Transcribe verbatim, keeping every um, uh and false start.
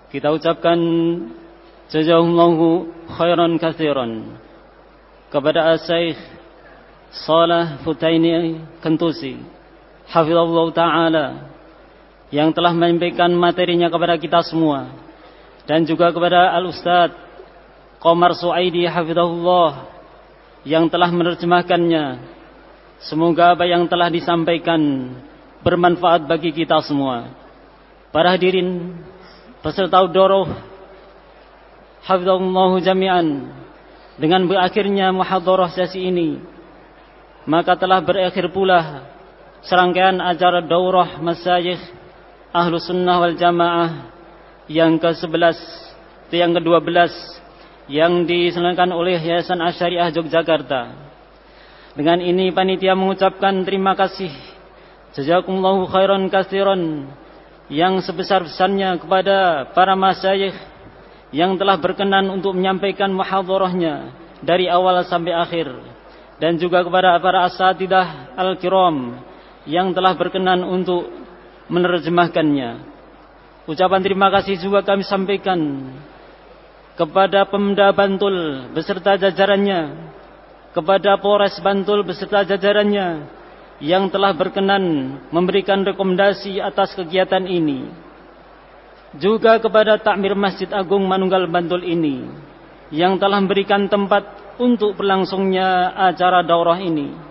kita ucapkan jazakumullahu khairan katsiran kepada Asy-Syaikh Shalih Futaini Kentusi hafizallahu taala yang telah menyampaikan materinya kepada kita semua, dan juga kepada Al-Ustadz Qomar Suaidi hafizahullah yang telah menerjemahkannya. Semoga apa yang telah disampaikan bermanfaat bagi kita semua. Para hadirin peserta udhoroh hafizahullah jami'an, dengan berakhirnya muhadharah sesi ini, maka telah berakhir pula serangkaian acara daurah masyayikh Ahlus Sunnah wal Jamaah yang ke sebelas, yang ke dua belas yang diselenggarakan oleh Yayasan Asy-Syariah Yogyakarta. Dengan ini panitia mengucapkan terima kasih jazakumullahu khairan katsiran yang sebesar-besarnya kepada para masyayikh yang telah berkenan untuk menyampaikan muhadharahnya dari awal sampai akhir, dan juga kepada para asatidzah al-kiram yang telah berkenan untuk menerjemahkannya. Ucapan terima kasih juga kami sampaikan kepada Pemda Bantul beserta jajarannya, kepada Polres Bantul beserta jajarannya yang telah berkenan memberikan rekomendasi atas kegiatan ini, juga kepada Takmir Masjid Agung Manunggal Bantul ini yang telah memberikan tempat untuk berlangsungnya acara daurah ini.